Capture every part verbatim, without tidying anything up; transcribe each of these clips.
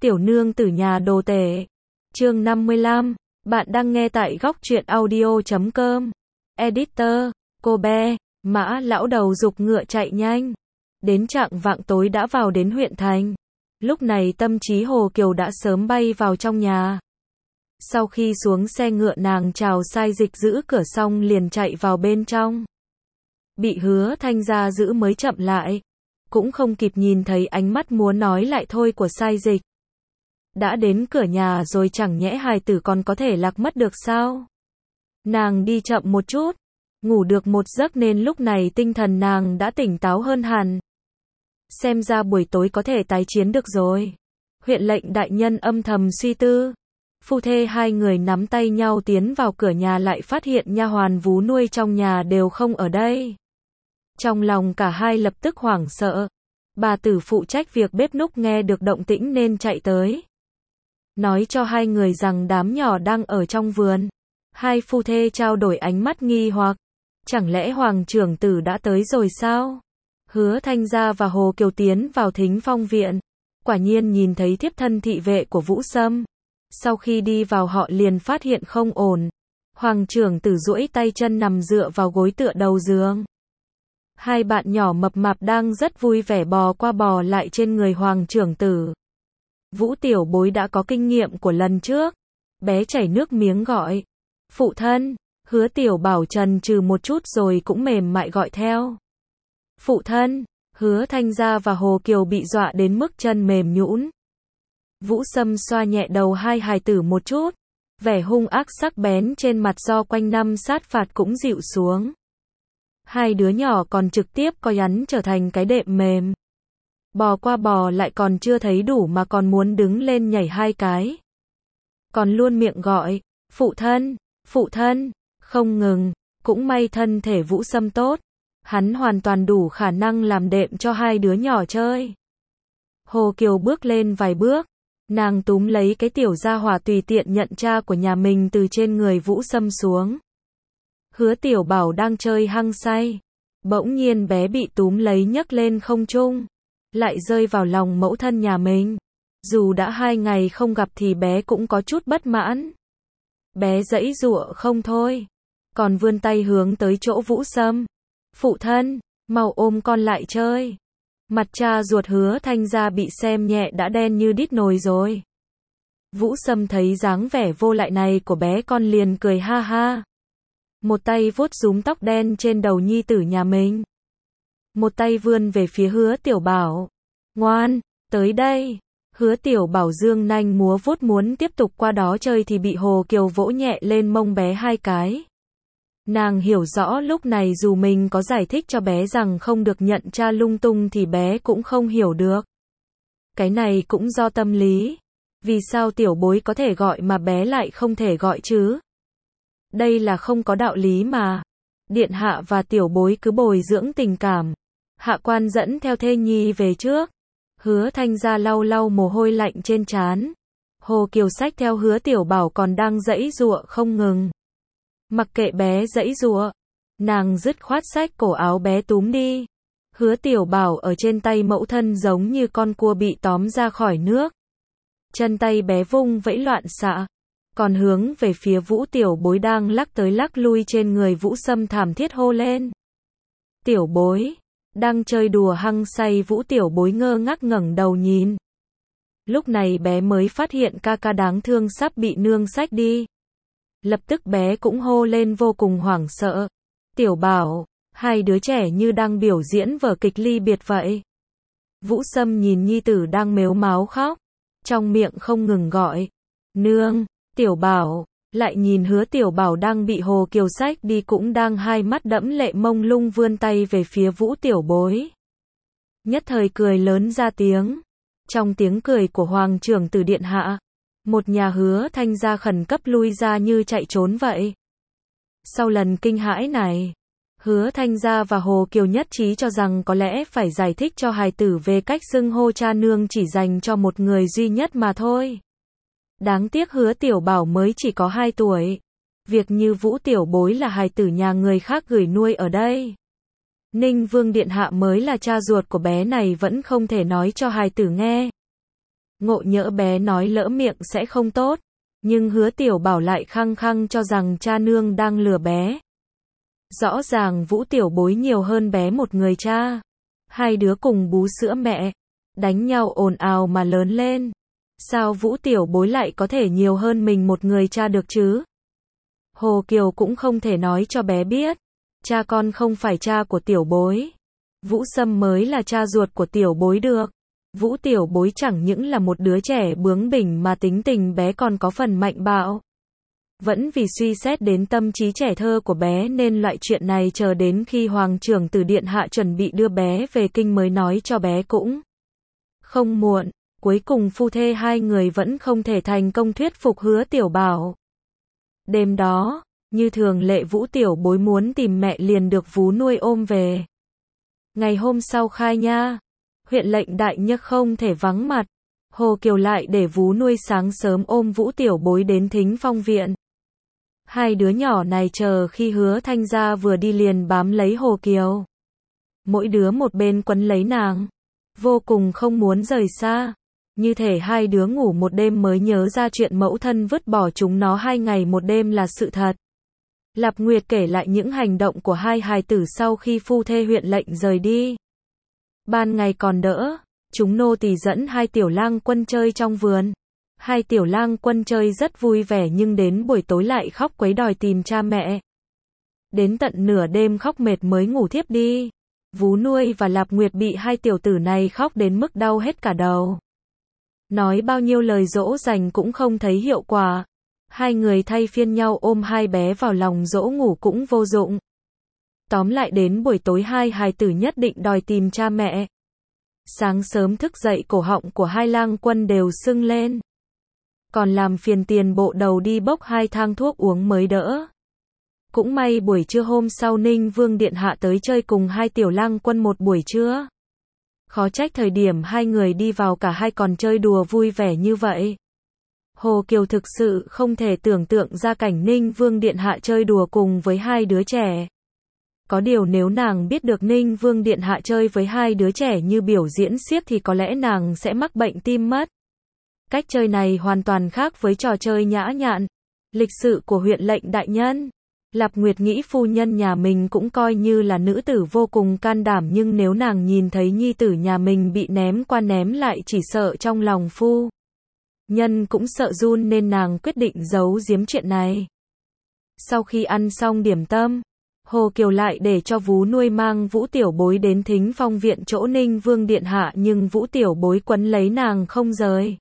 Tiểu nương tử nhà đồ tể. Chương năm mươi lăm. Bạn đang nghe tại góc truyện audio chấm com. Editor, cô bé, Mã lão đầu giục ngựa chạy nhanh. Đến chạng vạng tối đã vào đến huyện thành. Lúc này tâm trí Hồ Kiều đã sớm bay vào trong nhà. Sau khi xuống xe ngựa nàng chào sai dịch giữ cửa xong liền chạy vào bên trong. Bị Hứa Thanh gia giữ mới chậm lại. Cũng không kịp nhìn thấy ánh mắt muốn nói lại thôi của sai dịch. Đã đến cửa nhà rồi chẳng nhẽ hài tử còn có thể lạc mất được sao? Nàng đi chậm một chút, ngủ được một giấc nên lúc này tinh thần nàng đã tỉnh táo hơn hẳn. Xem ra buổi tối có thể tái chiến được rồi. Huyện lệnh đại nhân âm thầm suy tư. Phu thê hai người nắm tay nhau tiến vào cửa nhà lại phát hiện nha hoàn vú nuôi trong nhà đều không ở đây. Trong lòng cả hai lập tức hoảng sợ. Bà tử phụ trách việc bếp núc nghe được động tĩnh nên chạy tới. Nói cho hai người rằng đám nhỏ đang ở trong vườn. Hai phu thê trao đổi ánh mắt nghi hoặc. Chẳng lẽ hoàng trưởng tử đã tới rồi sao? Hứa Thanh gia và Hồ Kiều tiến vào Thính Phong viện. Quả nhiên nhìn thấy thiếp thân thị vệ của Vũ Sâm. Sau khi đi vào họ liền phát hiện không ổn. Hoàng trưởng tử duỗi tay chân nằm dựa vào gối tựa đầu giường. Hai bạn nhỏ mập mạp đang rất vui vẻ bò qua bò lại trên người hoàng trưởng tử. Vũ tiểu bối đã có kinh nghiệm của lần trước. Bé chảy nước miếng gọi. Phụ thân. Hứa tiểu bảo trần trừ một chút rồi cũng mềm mại gọi theo. Phụ thân. Hứa Thanh gia và Hồ Kiều bị dọa đến mức chân mềm nhũn. Vũ Sâm xoa nhẹ đầu hai hài tử một chút. Vẻ hung ác sắc bén trên mặt do quanh năm sát phạt cũng dịu xuống. Hai đứa nhỏ còn trực tiếp coi hắn trở thành cái đệm mềm. Bò qua bò lại còn chưa thấy đủ mà còn muốn đứng lên nhảy hai cái. Còn luôn miệng gọi, phụ thân, phụ thân, không ngừng. Cũng may thân thể Vũ Sâm tốt. Hắn hoàn toàn đủ khả năng làm đệm cho hai đứa nhỏ chơi. Hồ Kiều bước lên vài bước. Nàng túm lấy cái tiểu gia hỏa tùy tiện nhận cha của nhà mình từ trên người Vũ Sâm xuống. Hứa tiểu bảo đang chơi hăng say. Bỗng nhiên bé bị túm lấy nhấc lên không trung. Lại rơi vào lòng mẫu thân nhà mình. Dù đã hai ngày không gặp thì bé cũng có chút bất mãn. Bé giãy giụa không thôi. Còn vươn tay hướng tới chỗ Vũ Sâm. Phụ thân, mau ôm con lại chơi. Mặt cha ruột Hứa Thanh gia bị xem nhẹ đã đen như đít nồi rồi. Vũ Sâm thấy dáng vẻ vô lại này của bé con liền cười ha ha. Một tay vuốt rúm tóc đen trên đầu nhi tử nhà mình. Một tay vươn về phía Hứa Tiểu Bảo. Ngoan, tới đây. Hứa Tiểu Bảo dương nanh múa vuốt muốn tiếp tục qua đó chơi thì bị Hồ Kiều vỗ nhẹ lên mông bé hai cái. Nàng hiểu rõ lúc này dù mình có giải thích cho bé rằng không được nhận cha lung tung thì bé cũng không hiểu được. Cái này cũng do tâm lý. Vì sao tiểu bối có thể gọi mà bé lại không thể gọi chứ? Đây là không có đạo lý mà. Điện hạ và tiểu bối cứ bồi dưỡng tình cảm. Hạ quan dẫn theo thê nhi về trước. Hứa Thanh gia lau lau mồ hôi lạnh trên trán. Hồ Kiều xách theo Hứa Tiểu Bảo còn đang giãy giụa không ngừng. Mặc kệ bé giãy giụa, nàng dứt khoát xách cổ áo bé túm đi. Hứa Tiểu Bảo ở trên tay mẫu thân giống như con cua bị tóm ra khỏi nước. Chân tay bé vung vẫy loạn xạ. Còn hướng về phía Vũ Tiểu Bối đang lắc tới lắc lui trên người Vũ Sâm thảm thiết hô lên. Tiểu Bối. Đang chơi đùa hăng say Vũ Tiểu Bối ngơ ngác ngẩng đầu nhìn. Lúc này bé mới phát hiện ca ca đáng thương sắp bị nương xách đi. Lập tức bé cũng hô lên vô cùng hoảng sợ. Tiểu Bảo. Hai đứa trẻ như đang biểu diễn vở kịch ly biệt vậy. Vũ Sâm nhìn nhi tử đang mếu máo khóc. Trong miệng không ngừng gọi. Nương. Tiểu Bảo. Lại nhìn Hứa Tiểu Bảo đang bị Hồ Kiều xách đi cũng đang hai mắt đẫm lệ mông lung vươn tay về phía Vũ Tiểu Bối. Nhất thời cười lớn ra tiếng. Trong tiếng cười của Hoàng trưởng tử điện hạ. Một nhà Hứa Thanh gia khẩn cấp lui ra như chạy trốn vậy. Sau lần kinh hãi này. Hứa Thanh gia và Hồ Kiều nhất trí cho rằng có lẽ phải giải thích cho hài tử về cách xưng hô cha nương chỉ dành cho một người duy nhất mà thôi. Đáng tiếc Hứa Tiểu Bảo mới chỉ có hai tuổi. Việc như Vũ Tiểu Bối là hài tử nhà người khác gửi nuôi ở đây. Ninh Vương điện hạ mới là cha ruột của bé này vẫn không thể nói cho hài tử nghe. Ngộ nhỡ bé nói lỡ miệng sẽ không tốt, nhưng Hứa Tiểu Bảo lại khăng khăng cho rằng cha nương đang lừa bé. Rõ ràng Vũ Tiểu Bối nhiều hơn bé một người cha. Hai đứa cùng bú sữa mẹ, đánh nhau ồn ào mà lớn lên. Sao Vũ Tiểu Bối lại có thể nhiều hơn mình một người cha được chứ? Hồ Kiều cũng không thể nói cho bé biết, cha con không phải cha của Tiểu Bối. Vũ Sâm mới là cha ruột của Tiểu Bối được. Vũ Tiểu Bối chẳng những là một đứa trẻ bướng bỉnh mà tính tình bé còn có phần mạnh bạo. Vẫn vì suy xét đến tâm trí trẻ thơ của bé nên loại chuyện này chờ đến khi Hoàng trưởng tử điện hạ chuẩn bị đưa bé về kinh mới nói cho bé cũng không muộn. Cuối cùng phu thê hai người vẫn không thể thành công thuyết phục Hứa Tiểu Bảo. Đêm đó, như thường lệ Vũ Tiểu Bối muốn tìm mẹ liền được vú nuôi ôm về. Ngày hôm sau khai nha, huyện lệnh đại nhất không thể vắng mặt. Hồ Kiều lại để vú nuôi sáng sớm ôm Vũ Tiểu Bối đến Thính Phong viện. Hai đứa nhỏ này chờ khi Hứa Thanh gia vừa đi liền bám lấy Hồ Kiều. Mỗi đứa một bên quấn lấy nàng, vô cùng không muốn rời xa. Như thể hai đứa ngủ một đêm mới nhớ ra chuyện mẫu thân vứt bỏ chúng nó hai ngày một đêm là sự thật. Lạp Nguyệt kể lại những hành động của hai hài tử sau khi phu thê huyện lệnh rời đi. Ban ngày còn đỡ, chúng nô tỳ dẫn hai tiểu lang quân chơi trong vườn. Hai tiểu lang quân chơi rất vui vẻ nhưng đến buổi tối lại khóc quấy đòi tìm cha mẹ. Đến tận nửa đêm khóc mệt mới ngủ thiếp đi. Vú nuôi và Lạp Nguyệt bị hai tiểu tử này khóc đến mức đau hết cả đầu. Nói bao nhiêu lời dỗ dành cũng không thấy hiệu quả. Hai người thay phiên nhau ôm hai bé vào lòng dỗ ngủ cũng vô dụng. Tóm lại đến buổi tối hai hài tử nhất định đòi tìm cha mẹ. Sáng sớm thức dậy cổ họng của hai lang quân đều sưng lên. Còn làm phiền tiền bộ đầu đi bốc hai thang thuốc uống mới đỡ. Cũng may buổi trưa hôm sau Ninh Vương điện hạ tới chơi cùng hai tiểu lang quân một buổi trưa. Khó trách thời điểm hai người đi vào cả hai còn chơi đùa vui vẻ như vậy. Hồ Kiều thực sự không thể tưởng tượng ra cảnh Ninh Vương điện hạ chơi đùa cùng với hai đứa trẻ. Có điều nếu nàng biết được Ninh Vương điện hạ chơi với hai đứa trẻ như biểu diễn xiếc thì có lẽ nàng sẽ mắc bệnh tim mất. Cách chơi này hoàn toàn khác với trò chơi nhã nhặn, lịch sự của huyện lệnh đại nhân. Lạp Nguyệt nghĩ phu nhân nhà mình cũng coi như là nữ tử vô cùng can đảm, nhưng nếu nàng nhìn thấy nhi tử nhà mình bị ném qua ném lại chỉ sợ trong lòng phu nhân cũng sợ run nên nàng quyết định giấu giếm chuyện này. Sau khi ăn xong điểm tâm, Hồ Kiều lại để cho vú nuôi mang Vũ Tiểu Bối đến Thính Phong viện chỗ Ninh Vương điện hạ, nhưng Vũ Tiểu Bối quấn lấy nàng không rời.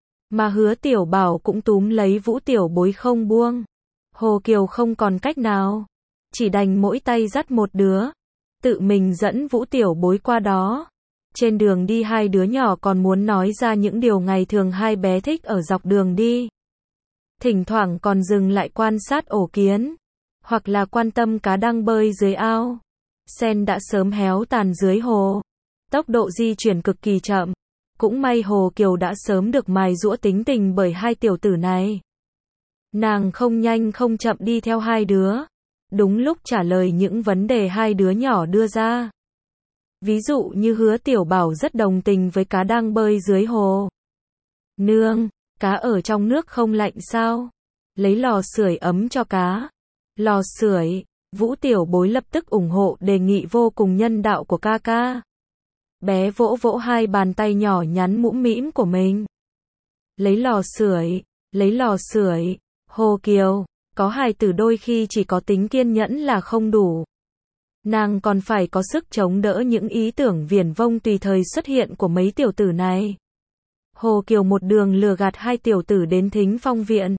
Mà Hứa Tiểu Bảo cũng túm lấy Vũ Tiểu Bối không buông. Hồ Kiều không còn cách nào, chỉ đành mỗi tay dắt một đứa, tự mình dẫn Vũ Tiểu Bối qua đó. Trên đường đi hai đứa nhỏ còn muốn nói ra những điều ngày thường hai bé thích ở dọc đường đi. Thỉnh thoảng còn dừng lại quan sát ổ kiến, hoặc là quan tâm cá đang bơi dưới ao. Sen đã sớm héo tàn dưới hồ, tốc độ di chuyển cực kỳ chậm. Cũng may Hồ Kiều đã sớm được mài giũa tính tình bởi hai tiểu tử này. Nàng không nhanh không chậm đi theo hai đứa, đúng lúc trả lời những vấn đề hai đứa nhỏ đưa ra. Ví dụ như Hứa Tiểu Bảo rất đồng tình với cá đang bơi dưới hồ. Nương, cá ở trong nước không lạnh sao? Lấy lò sưởi ấm cho cá. Lò sưởi, Vũ Tiểu Bối lập tức ủng hộ đề nghị vô cùng nhân đạo của ca ca. Bé vỗ vỗ hai bàn tay nhỏ nhắn mũm mĩm của mình. Lấy lò sưởi, lấy lò sưởi. Hồ Kiều, có hài tử đôi khi chỉ có tính kiên nhẫn là không đủ. Nàng còn phải có sức chống đỡ những ý tưởng viển vông tùy thời xuất hiện của mấy tiểu tử này. Hồ Kiều một đường lừa gạt hai tiểu tử đến Thính Phong viện.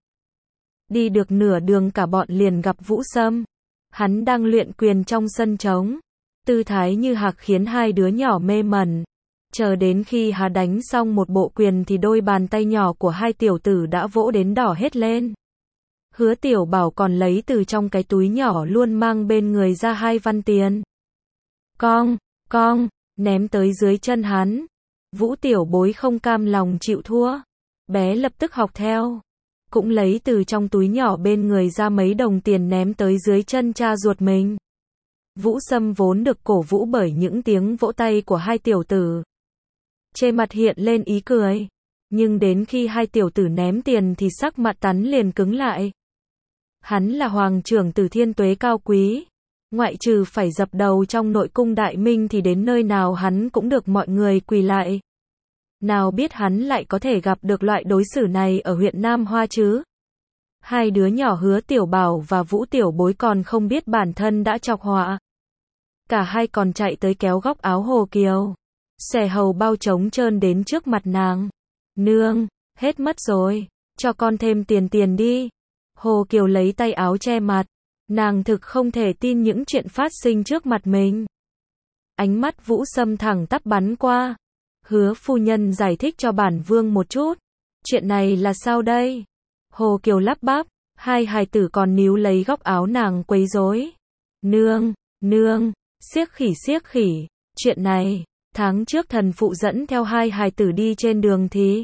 Đi được nửa đường cả bọn liền gặp Vũ Sâm. Hắn đang luyện quyền trong sân trống. Tư thái như hạc khiến hai đứa nhỏ mê mẩn. Chờ đến khi hà đánh xong một bộ quyền thì đôi bàn tay nhỏ của hai tiểu tử đã vỗ đến đỏ hết lên. Hứa Tiểu Bảo còn lấy từ trong cái túi nhỏ luôn mang bên người ra hai văn tiền. Cong, cong, ném tới dưới chân hắn. Vũ Tiểu Bối không cam lòng chịu thua. Bé lập tức học theo. Cũng lấy từ trong túi nhỏ bên người ra mấy đồng tiền ném tới dưới chân cha ruột mình. Vũ Sâm vốn được cổ vũ bởi những tiếng vỗ tay của hai tiểu tử. Trên mặt hiện lên ý cười. Nhưng đến khi hai tiểu tử ném tiền thì sắc mặt Tắn liền cứng lại. Hắn là hoàng trưởng tử thiên tuế cao quý. Ngoại trừ phải dập đầu trong nội cung Đại Minh thì đến nơi nào hắn cũng được mọi người quỳ lại. Nào biết hắn lại có thể gặp được loại đối xử này ở huyện Nam Hoa chứ. Hai đứa nhỏ Hứa Tiểu Bảo và Vũ Tiểu Bối còn không biết bản thân đã chọc họa. Cả hai còn chạy tới kéo góc áo Hồ Kiều. Xẻ hầu bao trống trơn đến trước mặt nàng. Nương, hết mất rồi, cho con thêm tiền tiền đi. Hồ Kiều lấy tay áo che mặt. Nàng thực không thể tin những chuyện phát sinh trước mặt mình. Ánh mắt Vũ Sâm thẳng tắp bắn qua. Hứa phu nhân giải thích cho bản vương một chút. Chuyện này là sao đây? Hồ Kiều lắp bắp, hai hài tử còn níu lấy góc áo nàng quấy rối. Nương, nương, siếc khỉ siếc khỉ, chuyện này, tháng trước thần phụ dẫn theo hai hài tử đi trên đường thì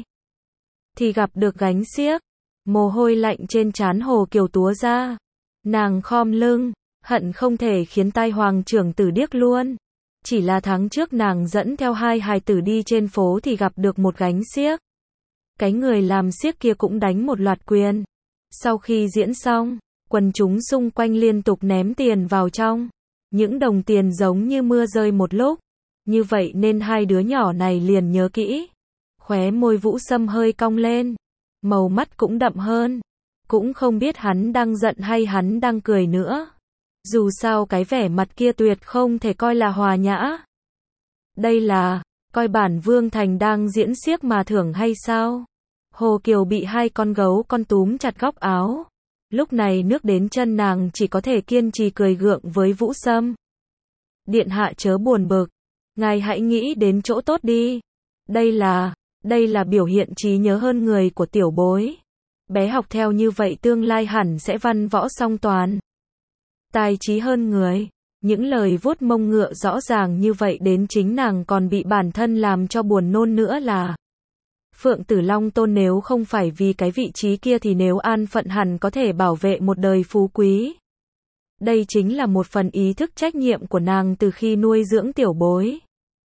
thì gặp được gánh xiếc. Mồ hôi lạnh trên trán Hồ Kiều túa ra. Nàng khom lưng, hận không thể khiến tai hoàng trưởng tử điếc luôn. Chỉ là tháng trước nàng dẫn theo hai hài tử đi trên phố thì gặp được một gánh xiếc. Cái người làm xiếc kia cũng đánh một loạt quyền. Sau khi diễn xong, quần chúng xung quanh liên tục ném tiền vào trong. Những đồng tiền giống như mưa rơi một lúc. Như vậy nên hai đứa nhỏ này liền nhớ kỹ. Khóe môi Vũ Sâm hơi cong lên. Màu mắt cũng đậm hơn. Cũng không biết hắn đang giận hay hắn đang cười nữa. Dù sao cái vẻ mặt kia tuyệt không thể coi là hòa nhã. Đây là, coi bản vương thành đang diễn xiếc mà thưởng hay sao? Hồ Kiều bị hai con gấu con túm chặt góc áo. Lúc này nước đến chân nàng chỉ có thể kiên trì cười gượng với Vũ Sâm. Điện hạ chớ buồn bực. Ngài hãy nghĩ đến chỗ tốt đi. Đây là, đây là biểu hiện trí nhớ hơn người của tiểu bối. Bé học theo như vậy tương lai hẳn sẽ văn võ song toàn. Tài trí hơn người. Những lời vuốt mông ngựa rõ ràng như vậy đến chính nàng còn bị bản thân làm cho buồn nôn nữa là. Phượng Tử Long Tôn nếu không phải vì cái vị trí kia thì nếu an phận hẳn có thể bảo vệ một đời phú quý. Đây chính là một phần ý thức trách nhiệm của nàng từ khi nuôi dưỡng tiểu bối.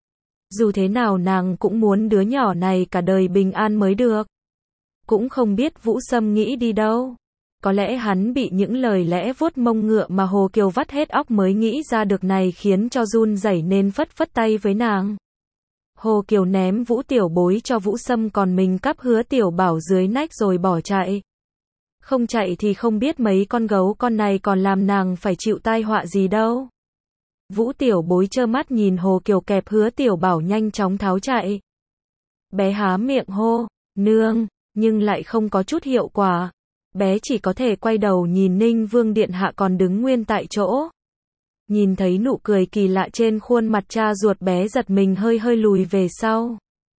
Dù thế nào nàng cũng muốn đứa nhỏ này cả đời bình an mới được. Cũng không biết Vũ Sâm nghĩ đi đâu. Có lẽ hắn bị những lời lẽ vuốt mông ngựa mà Hồ Kiều vắt hết óc mới nghĩ ra được này khiến cho run rẩy nên phất phất tay với nàng. Hồ Kiều ném Vũ Tiểu Bối cho Vũ Sâm còn mình cắp Hứa Tiểu Bảo dưới nách rồi bỏ chạy. Không chạy thì không biết mấy con gấu con này còn làm nàng phải chịu tai họa gì đâu. Vũ Tiểu Bối trơ mắt nhìn Hồ Kiều kẹp Hứa Tiểu Bảo nhanh chóng tháo chạy. Bé há miệng hô, nương, nhưng lại không có chút hiệu quả. Bé chỉ có thể quay đầu nhìn Ninh Vương Điện Hạ còn đứng nguyên tại chỗ. Nhìn thấy nụ cười kỳ lạ trên khuôn mặt cha ruột bé giật mình hơi hơi lùi về sau.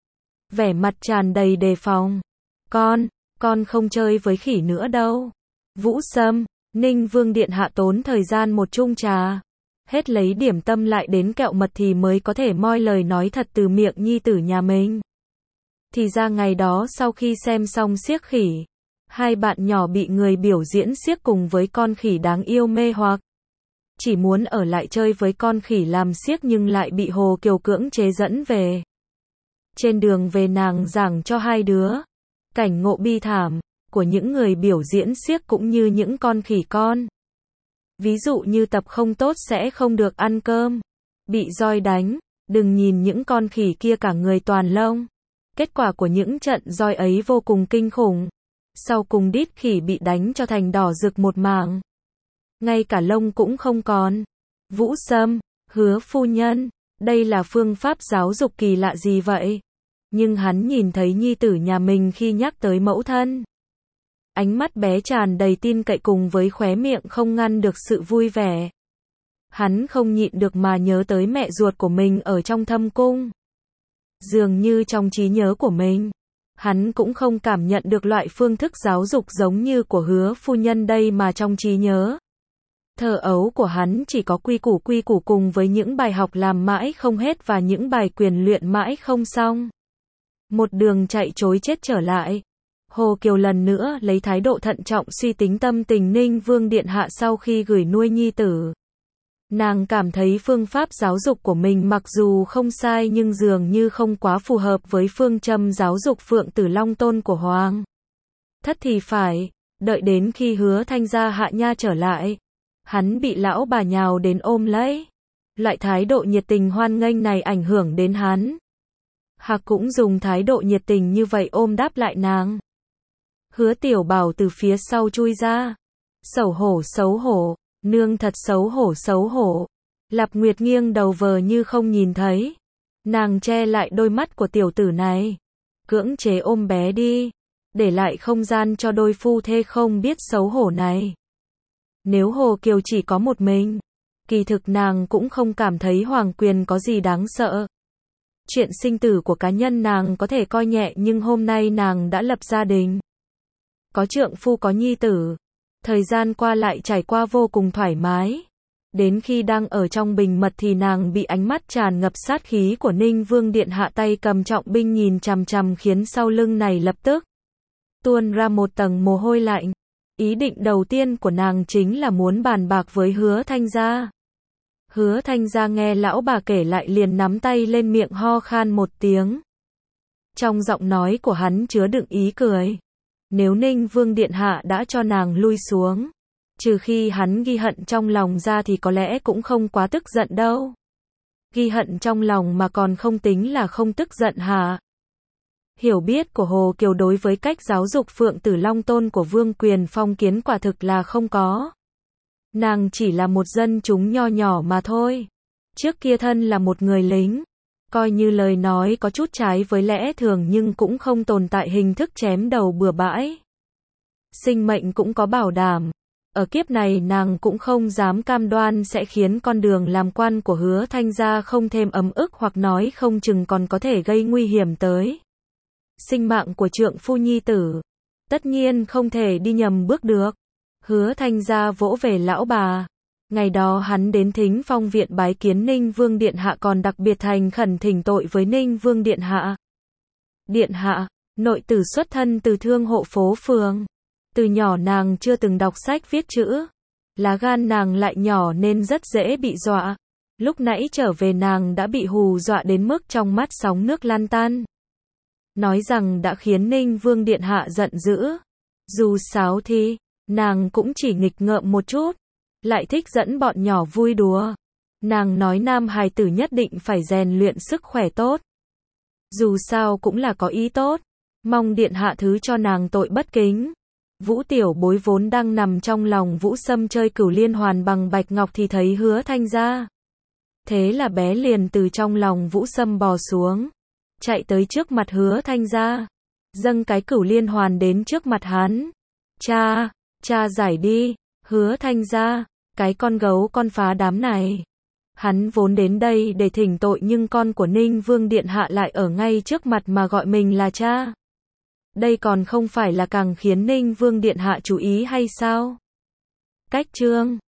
Vẻ mặt tràn đầy đề phòng. Con, con không chơi với khỉ nữa đâu. Vũ Sâm, Ninh Vương Điện Hạ tốn thời gian một chung trà. Hết lấy điểm tâm lại đến kẹo mật thì mới có thể moi lời nói thật từ miệng nhi tử nhà mình. Thì ra ngày đó sau khi xem xong xiếc khỉ, hai bạn nhỏ bị người biểu diễn xiếc cùng với con khỉ đáng yêu mê hoặc. Chỉ muốn ở lại chơi với con khỉ làm xiếc nhưng lại bị Hồ Kiều cưỡng chế dẫn về. Trên đường về nàng giảng cho hai đứa cảnh ngộ bi thảm của những người biểu diễn xiếc cũng như những con khỉ con. Ví dụ như tập không tốt sẽ không được ăn cơm, bị roi đánh, đừng nhìn những con khỉ kia cả người toàn lông. Kết quả của những trận roi ấy vô cùng kinh khủng. Sau cùng đít khỉ bị đánh cho thành đỏ rực một mảng. Ngay cả lông cũng không còn. Vũ Sâm, Hứa phu nhân, đây là phương pháp giáo dục kỳ lạ gì vậy? Nhưng hắn nhìn thấy nhi tử nhà mình khi nhắc tới mẫu thân. Ánh mắt bé tràn đầy tin cậy cùng với khóe miệng không ngăn được sự vui vẻ. Hắn không nhịn được mà nhớ tới mẹ ruột của mình ở trong thâm cung. Dường như trong trí nhớ của mình, hắn cũng không cảm nhận được loại phương thức giáo dục giống như của Hứa phu nhân đây mà trong trí nhớ. Thơ ấu của hắn chỉ có quy củ quy củ cùng với những bài học làm mãi không hết và những bài quyền luyện mãi không xong. Một đường chạy trối chết trở lại. Hồ Kiều lần nữa lấy thái độ thận trọng suy tính tâm tình Ninh Vương Điện Hạ sau khi gửi nuôi nhi tử. Nàng cảm thấy phương pháp giáo dục của mình mặc dù không sai nhưng dường như không quá phù hợp với phương châm giáo dục Phượng Tử Long Tôn của Hoàng thất thì phải. Đợi đến khi Hứa Thanh gia Hạ Nha trở lại, hắn bị lão bà nhào đến ôm lấy. Loại thái độ nhiệt tình hoan nghênh này ảnh hưởng đến hắn. Hạc cũng dùng thái độ nhiệt tình như vậy ôm đáp lại nàng. Hứa Tiểu Bảo từ phía sau chui ra. Xấu hổ xấu hổ, nương thật xấu hổ xấu hổ. Lạp Nguyệt nghiêng đầu vờ như không nhìn thấy. Nàng che lại đôi mắt của tiểu tử này. Cưỡng chế ôm bé đi. Để lại không gian cho đôi phu thê không biết xấu hổ này. Nếu Hồ Kiều chỉ có một mình, kỳ thực nàng cũng không cảm thấy hoàng quyền có gì đáng sợ. Chuyện sinh tử của cá nhân nàng có thể coi nhẹ nhưng hôm nay nàng đã lập gia đình. Có trượng phu có nhi tử. Thời gian qua lại trải qua vô cùng thoải mái. Đến khi đang ở trong bình mật thì nàng bị ánh mắt tràn ngập sát khí của Ninh Vương Điện Hạ tay cầm trọng binh nhìn chằm chằm khiến sau lưng này lập tức tuôn ra một tầng mồ hôi lạnh. Ý định đầu tiên của nàng chính là muốn bàn bạc với Hứa Thanh gia. Hứa Thanh gia nghe lão bà kể lại liền nắm tay lên miệng ho khan một tiếng. Trong giọng nói của hắn chứa đựng ý cười. Nếu Ninh Vương Điện Hạ đã cho nàng lui xuống, trừ khi hắn ghi hận trong lòng ra thì có lẽ cũng không quá tức giận đâu. Ghi hận trong lòng mà còn không tính là không tức giận hả? Hiểu biết của Hồ Kiều đối với cách giáo dục Phượng Tử Long Tôn của Vương Quyền phong kiến quả thực là không có. Nàng chỉ là một dân chúng nho nhỏ mà thôi. Trước kia thân là một người lính. Coi như lời nói có chút trái với lẽ thường nhưng cũng không tồn tại hình thức chém đầu bừa bãi. Sinh mệnh cũng có bảo đảm. Ở kiếp này nàng cũng không dám cam đoan sẽ khiến con đường làm quan của Hứa Thanh gia không thêm ấm ức hoặc nói không chừng còn có thể gây nguy hiểm tới sinh mạng của trượng phu nhi tử. Tất nhiên không thể đi nhầm bước được. Hứa Thanh gia vỗ về lão bà. Ngày đó hắn đến Thính Phong viện bái kiến Ninh Vương Điện Hạ còn đặc biệt thành khẩn thỉnh tội với Ninh Vương Điện Hạ. Điện Hạ, nội tử xuất thân từ thương hộ phố phường. Từ nhỏ nàng chưa từng đọc sách viết chữ. Lá gan nàng lại nhỏ nên rất dễ bị dọa. Lúc nãy trở về nàng đã bị hù dọa đến mức trong mắt sóng nước lan tan. Nói rằng đã khiến Ninh Vương Điện Hạ giận dữ. Dù sao thì, nàng cũng chỉ nghịch ngợm một chút. Lại thích dẫn bọn nhỏ vui đùa. Nàng nói nam hài tử nhất định phải rèn luyện sức khỏe tốt. Dù sao cũng là có ý tốt. Mong Điện Hạ thứ cho nàng tội bất kính. Vũ Tiểu Bối vốn đang nằm trong lòng Vũ Sâm chơi cửu liên hoàn bằng bạch ngọc thì thấy Hứa Thanh gia. Thế là bé liền từ trong lòng Vũ Sâm bò xuống. Chạy tới trước mặt Hứa Thanh gia. Dâng cái cửu liên hoàn đến trước mặt hắn. Cha, cha giải đi. Hứa Thanh gia. Cái con gấu con phá đám này. Hắn vốn đến đây để thỉnh tội nhưng con của Ninh Vương Điện Hạ lại ở ngay trước mặt mà gọi mình là cha. Đây còn không phải là càng khiến Ninh Vương Điện Hạ chú ý hay sao? Cách chương